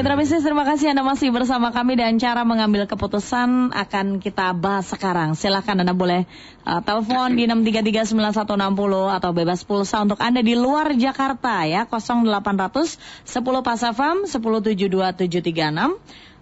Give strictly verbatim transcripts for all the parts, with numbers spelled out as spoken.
Mitra Bisnis, terima kasih Anda masih bersama kami dan cara mengambil keputusan akan kita bahas sekarang. Silakan Anda boleh uh, telepon di enam tiga tiga sembilan satu enam nol atau bebas pulsa untuk Anda di luar Jakarta ya, nol delapan ratus sepuluh Pas F M sepuluh tujuh dua tujuh tiga enam.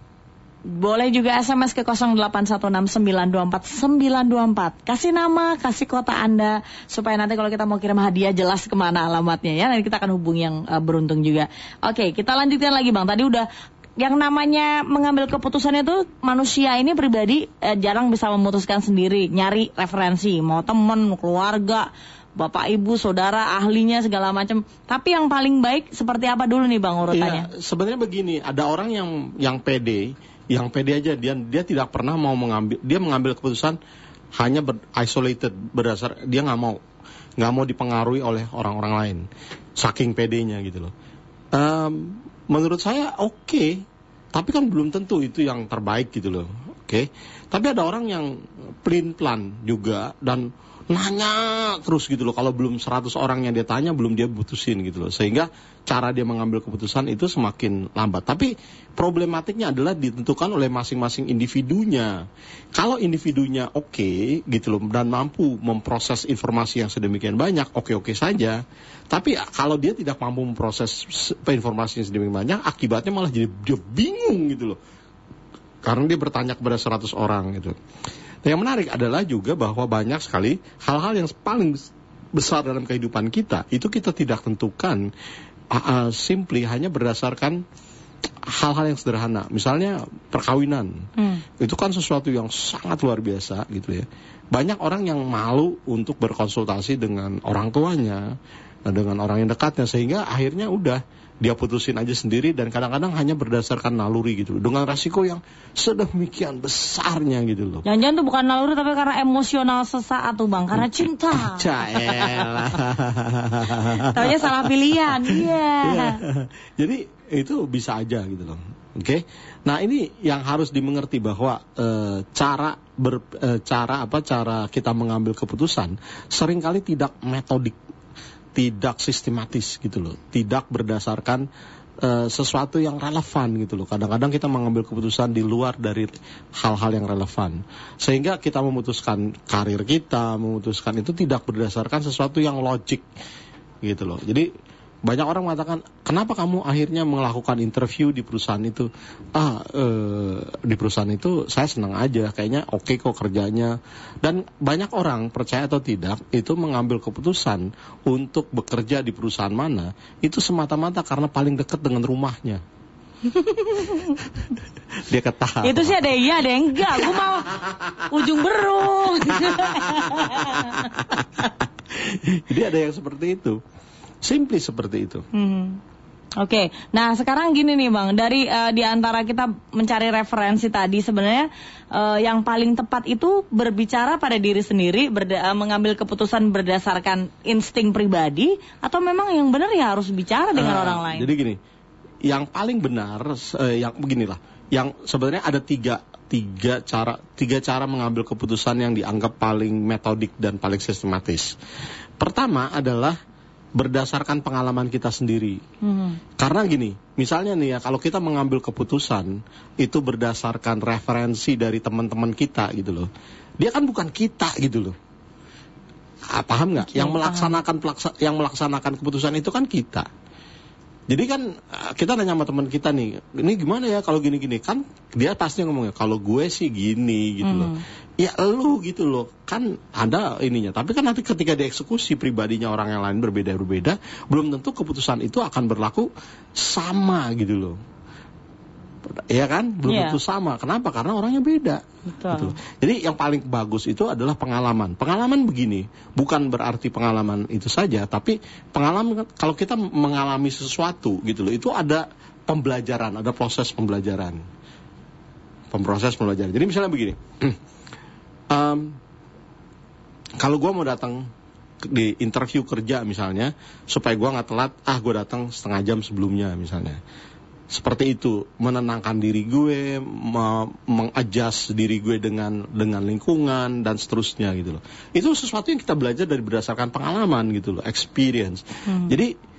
Boleh juga S M S ke nol delapan satu enam sembilan dua empat sembilan dua empat. Kasih nama, kasih kota Anda, supaya nanti kalau kita mau kirim hadiah jelas kemana alamatnya ya. Nanti kita akan hubungi yang uh, beruntung juga. Oke, kita lanjutkan lagi Bang. Tadi udah yang namanya mengambil keputusan itu, manusia ini pribadi eh, jarang bisa memutuskan sendiri. Nyari referensi, mau teman, keluarga, bapak, ibu, saudara, ahlinya segala macam. Tapi yang paling baik seperti apa dulu nih Bang urutannya? Ya, sebenarnya begini, ada orang yang yang pede, yang pede aja dia dia tidak pernah mau mengambil, dia mengambil keputusan hanya ber, isolated berdasar, dia nggak mau nggak mau dipengaruhi oleh orang-orang lain, saking pedenya gitu loh. Um, menurut saya oke, okay, tapi kan belum tentu itu yang terbaik gitu loh. Oke, okay? Tapi ada orang yang pelin-pelan juga dan nanya terus gitu loh. Kalau belum seratus orang yang dia tanya, belum dia putusin gitu loh. Sehingga cara dia mengambil keputusan itu semakin lambat. Tapi problematiknya adalah ditentukan oleh masing-masing individunya. Kalau individunya oke okay, gitu loh, dan mampu memproses informasi yang sedemikian banyak, oke-oke saja. Tapi kalau dia tidak mampu memproses informasi yang sedemikian banyak, akibatnya malah jadi dia bingung gitu loh. Karena dia bertanya kepada seratus orang gitu. Yang menarik adalah juga bahwa banyak sekali hal-hal yang paling besar dalam kehidupan kita itu kita tidak tentukan uh, uh, simply hanya berdasarkan hal-hal yang sederhana. Misalnya perkawinan, hmm. itu kan sesuatu yang sangat luar biasa gitu ya. Banyak orang yang malu untuk berkonsultasi dengan orang tuanya, dengan orang yang dekatnya, sehingga akhirnya udah dia putusin aja sendiri, dan kadang-kadang hanya berdasarkan naluri gitu, dengan resiko yang sedemikian besarnya gitu loh. Jangan-jangan tuh bukan naluri tapi karena emosional sesaat tuh Bang, karena cinta. Caelah. Taunya salah pilihan. Iya. Yeah. Jadi itu bisa aja gitu loh. Oke. Okay? Nah, ini yang harus dimengerti bahwa e, cara ber, e, cara apa cara kita mengambil keputusan seringkali tidak metodik, tidak sistematis gitu loh, tidak berdasarkan uh, sesuatu yang relevan gitu loh. Kadang-kadang kita mengambil keputusan di luar dari hal-hal yang relevan, sehingga kita memutuskan karir kita, memutuskan itu tidak berdasarkan sesuatu yang logik gitu loh. Jadi banyak orang mengatakan, kenapa kamu akhirnya melakukan interview di perusahaan itu? Ah, eh, di perusahaan itu saya senang aja, kayaknya oke okay kok kerjanya. Dan banyak orang, percaya atau tidak, itu mengambil keputusan untuk bekerja di perusahaan mana, itu semata-mata karena paling dekat dengan rumahnya. Dia ketawa. Itu sih ada iya, ada yang enggak. Gue mau ujung berung. Jadi ada yang seperti itu. Simply seperti itu. Hmm. Oke, okay. Nah sekarang gini nih Bang, dari uh, di antara kita mencari referensi tadi, sebenarnya uh, yang paling tepat itu berbicara pada diri sendiri, berda- uh, mengambil keputusan berdasarkan insting pribadi, atau memang yang benar ya harus bicara dengan uh, orang lain. Jadi gini, yang paling benar, uh, yang beginilah, yang sebenarnya ada tiga tiga cara tiga cara mengambil keputusan yang dianggap paling metodik dan paling sistematis. Pertama adalah berdasarkan pengalaman kita sendiri. Hmm. Karena gini, misalnya nih ya, kalau kita mengambil keputusan itu berdasarkan referensi dari teman-teman kita gitu loh, dia kan bukan kita gitu loh. Ah, paham nggak? Yang melaksanakan pelaksa, yang melaksanakan keputusan itu kan kita. Jadi kan kita nanya sama teman kita nih, ini gimana ya kalau gini-gini, kan dia pasti ngomongnya kalau gue sih gini gitu hmm. loh. Ya elu gitu loh, kan ada ininya. Tapi kan nanti ketika dieksekusi pribadinya orang yang lain berbeda-berbeda, belum tentu keputusan itu akan berlaku sama gitu loh. Ya kan, belum yeah. tentu sama. Kenapa? Karena orangnya beda. Betul. Gitu. Jadi yang paling bagus itu adalah pengalaman. Pengalaman begini, bukan berarti pengalaman itu saja, tapi pengalaman kalau kita mengalami sesuatu gitu loh, itu ada pembelajaran, ada proses pembelajaran. Pemproses pembelajaran. Jadi misalnya begini, um, kalau gue mau datang di interview kerja misalnya, supaya gue nggak telat, ah gue datang setengah jam sebelumnya misalnya. Seperti itu, menenangkan diri gue, mengadjust diri gue dengan dengan lingkungan dan seterusnya gitu loh. Itu sesuatu yang kita belajar dari berdasarkan pengalaman gitu loh, experience. Hmm. Jadi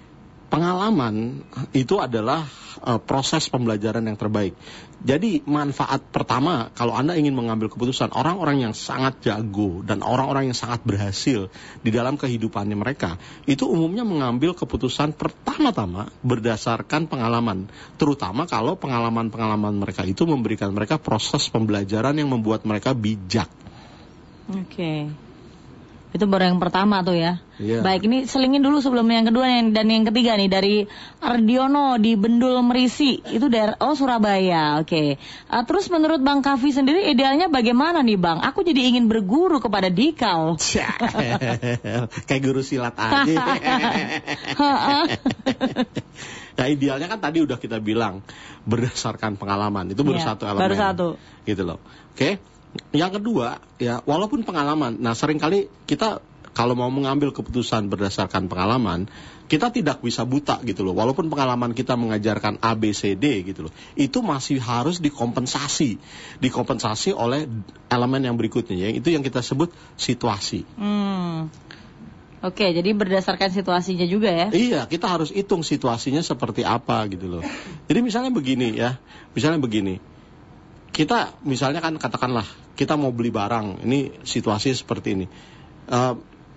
pengalaman itu adalah uh, proses pembelajaran yang terbaik. Jadi manfaat pertama kalau Anda ingin mengambil keputusan, orang-orang yang sangat jago dan orang-orang yang sangat berhasil di dalam kehidupannya mereka, itu umumnya mengambil keputusan pertama-tama berdasarkan pengalaman. Terutama kalau pengalaman-pengalaman mereka itu memberikan mereka proses pembelajaran yang membuat mereka bijak. Oke. Okay. Itu baru yang pertama tuh ya. Yeah. Baik, ini selingin dulu sebelum yang kedua dan yang ketiga nih dari Ardiono di Bendul Merisi. Itu daerah oh Surabaya. Oke. Okay. Uh, terus menurut Bang Kavi sendiri idealnya bagaimana nih Bang? Aku jadi ingin berguru kepada Dikau. Kayak guru silat aja. Nah, idealnya kan tadi udah kita bilang berdasarkan pengalaman. Itu baru yeah, satu elemen. Baru satu. Gitu loh. Oke. Okay? Yang kedua, ya walaupun pengalaman, nah seringkali kita kalau mau mengambil keputusan berdasarkan pengalaman, kita tidak bisa buta gitu loh. Walaupun pengalaman kita mengajarkan A, B, C, D gitu loh, itu masih harus dikompensasi, dikompensasi oleh elemen yang berikutnya, ya. Itu yang kita sebut situasi. Hmm. Oke, jadi berdasarkan situasinya juga ya? Iya, kita harus hitung situasinya seperti apa gitu loh. Jadi misalnya begini ya, misalnya begini. Kita misalnya kan katakanlah kita mau beli barang, ini situasi seperti ini. Uh,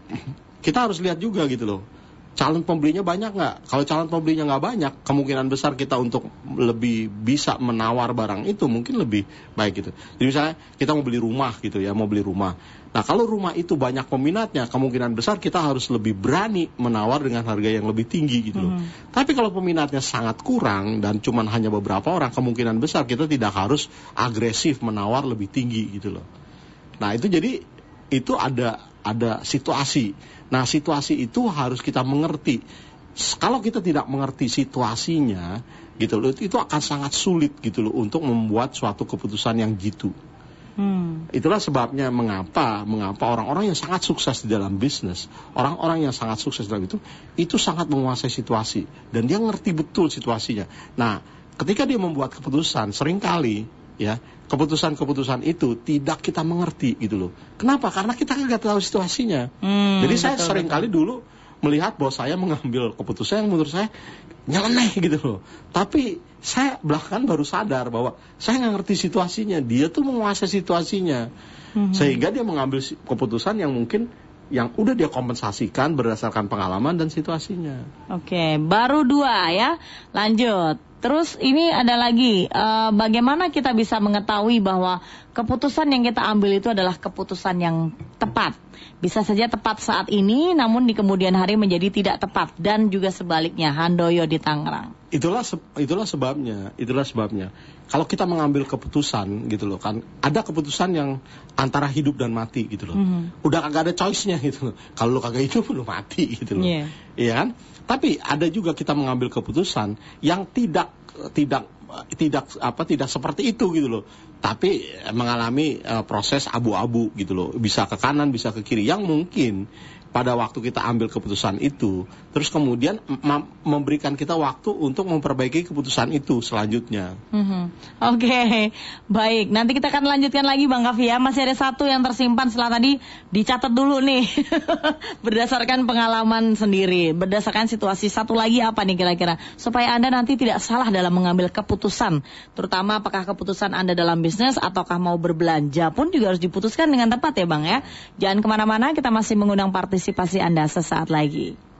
kita harus lihat juga gitu loh. Calon pembelinya banyak nggak? Kalau calon pembelinya nggak banyak, kemungkinan besar kita untuk lebih bisa menawar barang itu mungkin lebih baik gitu. Jadi misalnya kita mau beli rumah gitu ya, mau beli rumah. Nah kalau rumah itu banyak peminatnya, kemungkinan besar kita harus lebih berani menawar dengan harga yang lebih tinggi gitu loh. Hmm. Tapi kalau peminatnya sangat kurang dan cuman hanya beberapa orang, kemungkinan besar kita tidak harus agresif menawar lebih tinggi gitu loh. Nah itu jadi itu ada ada situasi. Nah situasi itu harus kita mengerti. Kalau kita tidak mengerti situasinya gitu loh, itu akan sangat sulit gitu loh untuk membuat suatu keputusan yang jitu. Hmm. Itulah sebabnya mengapa mengapa orang-orang yang sangat sukses di dalam bisnis, orang-orang yang sangat sukses dalam itu, itu sangat menguasai situasi dan dia ngerti betul situasinya. Nah, ketika dia membuat keputusan, seringkali ya keputusan-keputusan itu tidak kita mengerti gitu loh. Kenapa? Karena kita nggak tahu situasinya. Hmm, Jadi saya betul, seringkali betul. dulu melihat bahwa saya mengambil keputusan yang menurut saya nyeleneh gitu loh. Tapi saya belakangan baru sadar bahwa saya nggak ngerti situasinya. Dia tuh menguasai situasinya. Mm-hmm. Sehingga dia mengambil keputusan yang mungkin yang udah dia kompensasikan berdasarkan pengalaman dan situasinya. Oke, baru dua ya. Lanjut. Terus ini ada lagi, uh, bagaimana kita bisa mengetahui bahwa keputusan yang kita ambil itu adalah keputusan yang tepat. Bisa saja tepat saat ini, namun di kemudian hari menjadi tidak tepat. Dan juga sebaliknya, Handoyo di Tangerang. Itulah itulah sebabnya, itulah sebabnya. Kalau kita mengambil keputusan gitu loh kan, ada keputusan yang antara hidup dan mati gitu loh. Mm-hmm. Udah kagak ada choice-nya gitu loh. Kalau lo kagak hidup lo mati gitu loh. Iya yeah. kan? Tapi ada juga kita mengambil keputusan yang tidak tidak tidak apa tidak seperti itu gitu loh. Tapi mengalami uh, proses abu-abu gitu loh. Bisa ke kanan, bisa ke kiri yang mungkin pada waktu kita ambil keputusan itu, terus kemudian mem- memberikan kita waktu untuk memperbaiki keputusan itu selanjutnya. Mm-hmm. Oke, okay. Baik. Nanti kita akan lanjutkan lagi Bang Kavi ya. Masih ada satu yang tersimpan setelah tadi, dicatat dulu nih. Berdasarkan pengalaman sendiri, berdasarkan situasi. Satu lagi apa nih kira-kira? Supaya Anda nanti tidak salah dalam mengambil keputusan. Terutama apakah keputusan Anda dalam bisnis ataukah mau berbelanja pun juga harus diputuskan dengan tepat ya Bang ya. Jangan kemana-mana, kita masih mengundang partisipasi Partisipasi Anda sesaat lagi.